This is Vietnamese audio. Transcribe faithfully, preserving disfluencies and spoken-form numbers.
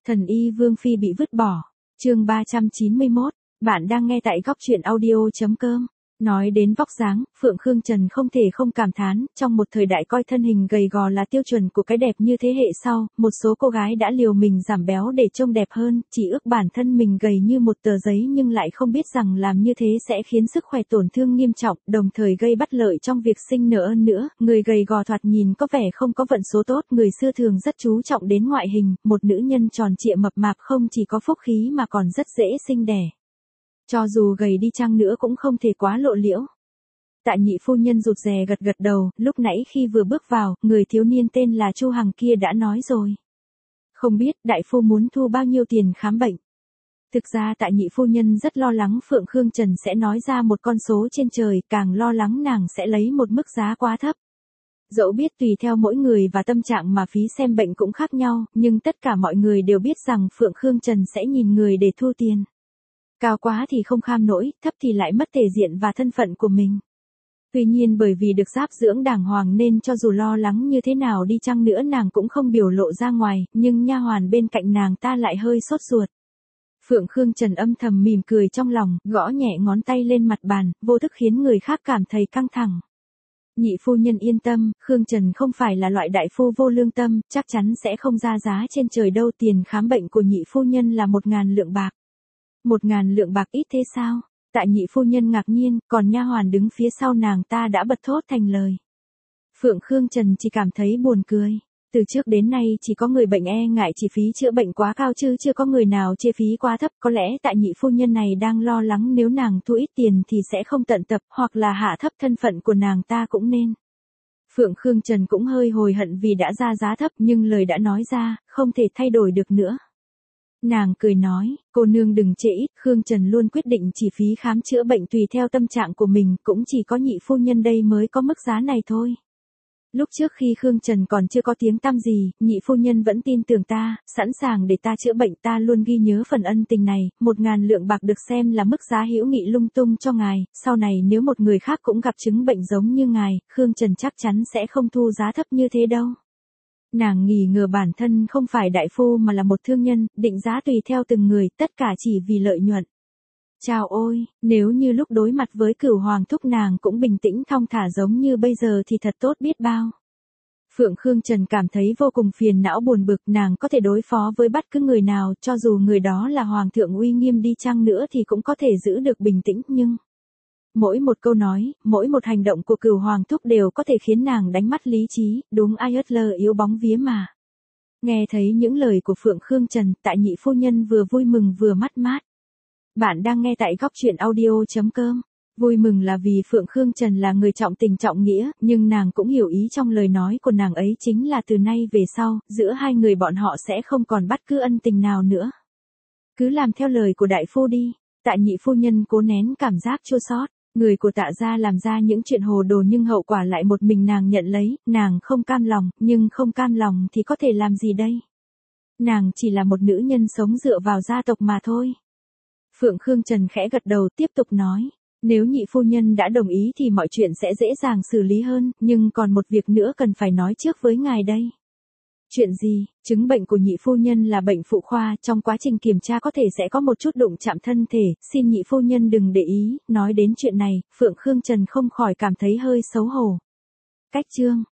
Thần y Vương Phi bị vứt bỏ. Chương ba trăm chín mươi mốt. Bạn đang nghe tại góc truyện audio chấm com. Nói đến vóc dáng, Phượng Khương Trần không thể không cảm thán, trong một thời đại coi thân hình gầy gò là tiêu chuẩn của cái đẹp như thế hệ sau, một số cô gái đã liều mình giảm béo để trông đẹp hơn, chỉ ước bản thân mình gầy như một tờ giấy nhưng lại không biết rằng làm như thế sẽ khiến sức khỏe tổn thương nghiêm trọng, đồng thời gây bất lợi trong việc sinh nở hơn nữa. Người gầy gò thoạt nhìn có vẻ không có vận số tốt, người xưa thường rất chú trọng đến ngoại hình, một nữ nhân tròn trịa mập mạp không chỉ có phúc khí mà còn rất dễ sinh đẻ. Cho dù gầy đi chăng nữa cũng không thể quá lộ liễu. Tạ nhị phu nhân rụt rè gật gật đầu, lúc nãy khi vừa bước vào, người thiếu niên tên là Chu Hằng kia đã nói rồi. Không biết đại phu muốn thu bao nhiêu tiền khám bệnh. Thực ra tạ nhị phu nhân rất lo lắng Phượng Khương Trần sẽ nói ra một con số trên trời, càng lo lắng nàng sẽ lấy một mức giá quá thấp. Dẫu biết tùy theo mỗi người và tâm trạng mà phí xem bệnh cũng khác nhau, nhưng tất cả mọi người đều biết rằng Phượng Khương Trần sẽ nhìn người để thu tiền. Cao quá thì không kham nổi, thấp thì lại mất thể diện và thân phận của mình. Tuy nhiên bởi vì được giáp dưỡng đàng hoàng nên cho dù lo lắng như thế nào đi chăng nữa nàng cũng không biểu lộ ra ngoài, nhưng nha hoàn bên cạnh nàng ta lại hơi sốt ruột. Phượng Khương Trần âm thầm mỉm cười trong lòng, gõ nhẹ ngón tay lên mặt bàn, vô thức khiến người khác cảm thấy căng thẳng. Nhị phu nhân yên tâm, Khương Trần không phải là loại đại phu vô lương tâm, chắc chắn sẽ không ra giá trên trời đâu. Tiền khám bệnh của nhị phu nhân là một ngàn lượng bạc. Một ngàn lượng bạc ít thế sao? Tạ nhị phu nhân ngạc nhiên, còn nha hoàn đứng phía sau nàng ta đã bật thốt thành lời. Phượng Khương Trần chỉ cảm thấy buồn cười. Từ trước đến nay chỉ có người bệnh e ngại chi phí chữa bệnh quá cao chứ chưa có người nào chê phí quá thấp. Có lẽ tạ nhị phu nhân này đang lo lắng nếu nàng thu ít tiền thì sẽ không tận tập, hoặc là hạ thấp thân phận của nàng ta cũng nên. Phượng Khương Trần cũng hơi hối hận vì đã ra giá thấp, nhưng lời đã nói ra, không thể thay đổi được nữa. Nàng cười nói, cô nương đừng chê ít, Khương Trần luôn quyết định chi phí khám chữa bệnh tùy theo tâm trạng của mình, cũng chỉ có nhị phu nhân đây mới có mức giá này thôi. Lúc trước khi Khương Trần còn chưa có tiếng tăm gì, nhị phu nhân vẫn tin tưởng ta, sẵn sàng để ta chữa bệnh, ta luôn ghi nhớ phần ân tình này. Một ngàn lượng bạc được xem là mức giá hữu nghị lung tung cho ngài, sau này nếu một người khác cũng gặp chứng bệnh giống như ngài, Khương Trần chắc chắn sẽ không thu giá thấp như thế đâu. Nàng nghi ngờ bản thân không phải đại phu mà là một thương nhân, định giá tùy theo từng người, tất cả chỉ vì lợi nhuận. Chào ôi, nếu như lúc đối mặt với Cửu Hoàng thúc nàng cũng bình tĩnh thong thả giống như bây giờ thì thật tốt biết bao. Phượng Khương Trần cảm thấy vô cùng phiền não buồn bực, nàng có thể đối phó với bất cứ người nào, cho dù người đó là Hoàng thượng uy nghiêm đi chăng nữa thì cũng có thể giữ được bình tĩnh, nhưng... Mỗi một câu nói, mỗi một hành động của Cửu Hoàng thúc đều có thể khiến nàng đánh mất lý trí, đúng ai ớt lơ yếu bóng vía mà. Nghe thấy những lời của Phượng Khương Trần, tạ nhị phu nhân vừa vui mừng vừa mất mát. Bạn đang nghe tại góc truyện audio chấm com. Vui mừng là vì Phượng Khương Trần là người trọng tình trọng nghĩa, nhưng nàng cũng hiểu ý trong lời nói của nàng ấy chính là từ nay về sau, giữa hai người bọn họ sẽ không còn bất cứ ân tình nào nữa. Cứ làm theo lời của đại phu đi. Tạ nhị phu nhân cố nén cảm giác chua xót. Người của Tạ gia làm ra những chuyện hồ đồ nhưng hậu quả lại một mình nàng nhận lấy, nàng không cam lòng, nhưng không cam lòng thì có thể làm gì đây? Nàng chỉ là một nữ nhân sống dựa vào gia tộc mà thôi. Phượng Khương Trần khẽ gật đầu tiếp tục nói, nếu nhị phu nhân đã đồng ý thì mọi chuyện sẽ dễ dàng xử lý hơn, nhưng còn một việc nữa cần phải nói trước với ngài đây. Chuyện gì? Chứng bệnh của nhị phu nhân là bệnh phụ khoa, trong quá trình kiểm tra có thể sẽ có một chút đụng chạm thân thể, xin nhị phu nhân đừng để ý. Nói đến chuyện này, Phượng Khương Trần không khỏi cảm thấy hơi xấu hổ. Cách chương